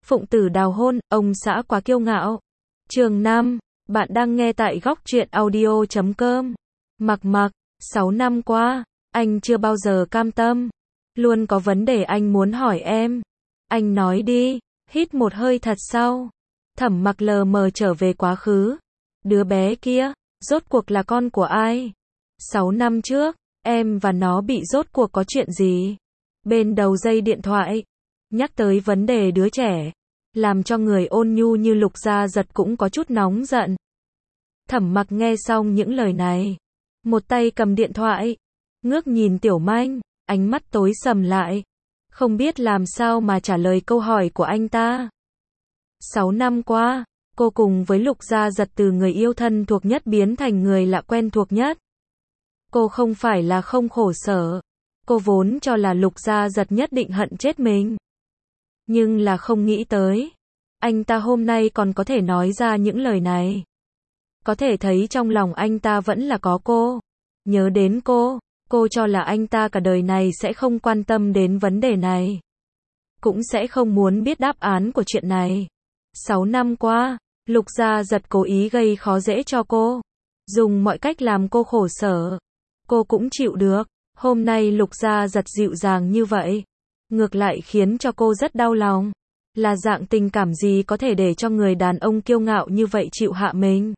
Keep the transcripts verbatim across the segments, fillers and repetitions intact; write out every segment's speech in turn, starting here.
Phụng tử đào hôn, ông xã quá kiêu ngạo. Chương năm, bạn đang nghe tại góc truyện audio chấm com. Mặc mặc, sáu năm qua, anh chưa bao giờ cam tâm. Luôn có vấn đề anh muốn hỏi em. Anh nói đi, hít một hơi thật sâu. Thẩm Mặc lờ mờ trở về quá khứ. Đứa bé kia, rốt cuộc là con của ai? Sáu năm trước, em và nó bị rốt cuộc có chuyện gì? Bên đầu dây điện thoại, nhắc tới vấn đề đứa trẻ, làm cho người ôn nhu như Lục Gia Giật cũng có chút nóng giận. Thẩm Mặc nghe xong những lời này, một tay cầm điện thoại, ngước nhìn Tiểu Manh, ánh mắt tối sầm lại, không biết làm sao mà trả lời câu hỏi của anh ta. Sáu năm qua, cô cùng với Lục Gia Giật từ người yêu thân thuộc nhất biến thành người lạ quen thuộc nhất. Cô không phải là không khổ sở, cô vốn cho là Lục Gia Giật nhất định hận chết mình. Nhưng là không nghĩ tới, anh ta hôm nay còn có thể nói ra những lời này. Có thể thấy trong lòng anh ta vẫn là có cô. Nhớ đến cô, cô cho là anh ta cả đời này sẽ không quan tâm đến vấn đề này. Cũng sẽ không muốn biết đáp án của chuyện này. Sáu năm qua, Lục Gia Giật cố ý gây khó dễ cho cô. Dùng mọi cách làm cô khổ sở. Cô cũng chịu được. Hôm nay Lục Gia Giật dịu dàng như vậy, ngược lại khiến cho cô rất đau lòng. Là dạng tình cảm gì có thể để cho người đàn ông kiêu ngạo như vậy chịu hạ mình?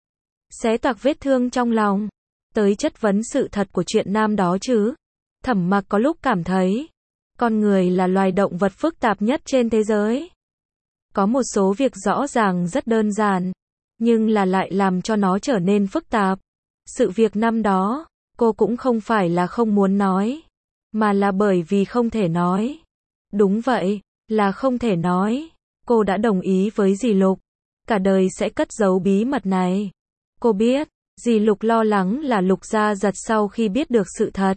Xé toạc vết thương trong lòng, tới chất vấn sự thật của chuyện nam đó chứ. Thẩm Mặc có lúc cảm thấy, con người là loài động vật phức tạp nhất trên thế giới. Có một số việc rõ ràng rất đơn giản, nhưng là lại làm cho nó trở nên phức tạp. Sự việc năm đó, cô cũng không phải là không muốn nói, mà là bởi vì không thể nói. Đúng vậy, là không thể nói. Cô đã đồng ý với dì Lục, cả đời sẽ cất giấu bí mật này. Cô biết, dì Lục lo lắng là Lục Gia Giật sau khi biết được sự thật,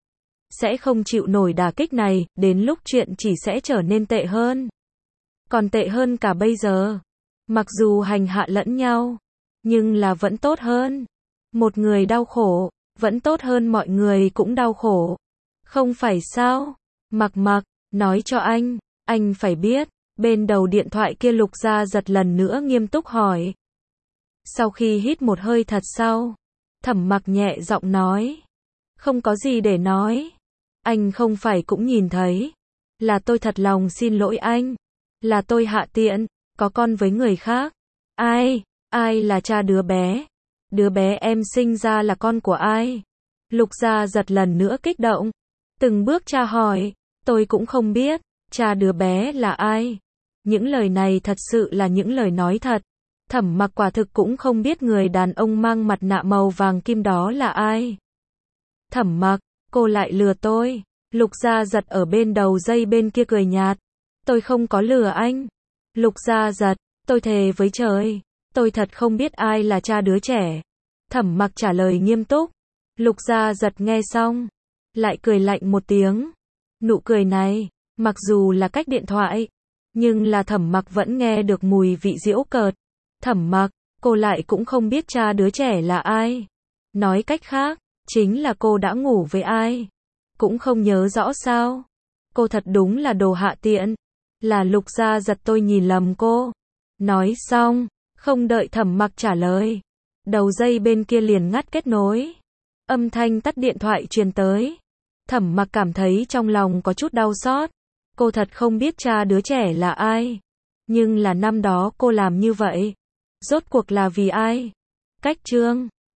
sẽ không chịu nổi đả kích này, đến lúc chuyện chỉ sẽ trở nên tệ hơn. Còn tệ hơn cả bây giờ. Mặc dù hành hạ lẫn nhau, nhưng là vẫn tốt hơn. Một người đau khổ, vẫn tốt hơn mọi người cũng đau khổ. Không phải sao? Mặc Mặc, nói cho anh, anh phải biết. Bên đầu điện thoại kia Lục Gia Giật lần nữa nghiêm túc hỏi. Sau khi hít một hơi thật sâu, Thẩm Mặc nhẹ giọng nói. Không có gì để nói. Anh không phải cũng nhìn thấy. Là tôi thật lòng xin lỗi anh. Là tôi hạ tiện, có con với người khác. Ai? Ai là cha đứa bé? Đứa bé em sinh ra là con của ai? Lục Gia Giật lần nữa kích động. Từng bước tra hỏi. Tôi cũng không biết. Cha đứa bé là ai? Những lời này thật sự là những lời nói thật. Thẩm Mặc quả thực cũng không biết người đàn ông mang mặt nạ màu vàng kim đó là ai. Thẩm Mặc, cô lại lừa tôi. Lục Gia Giật ở bên đầu dây bên kia cười nhạt. Tôi không có lừa anh. Lục Gia Giật, tôi thề với trời, tôi thật không biết ai là cha đứa trẻ. Thẩm Mặc trả lời nghiêm túc. Lục Gia Giật nghe xong, lại cười lạnh một tiếng. Nụ cười này, mặc dù là cách điện thoại, nhưng là Thẩm Mặc vẫn nghe được mùi vị giễu cợt. Thẩm Mặc, cô lại cũng không biết cha đứa trẻ là ai. Nói cách khác, chính là cô đã ngủ với ai. Cũng không nhớ rõ sao. Cô thật đúng là đồ hạ tiện. Là Lục Gia Giật, tôi nhìn lầm cô. Nói xong, không đợi Thẩm Mặc trả lời, đầu dây bên kia liền ngắt kết nối. Âm thanh tắt điện thoại truyền tới. Thẩm Mặc cảm thấy trong lòng có chút đau xót. Cô thật không biết cha đứa trẻ là ai. Nhưng là năm đó cô làm như vậy, rốt cuộc là vì ai? Cách chương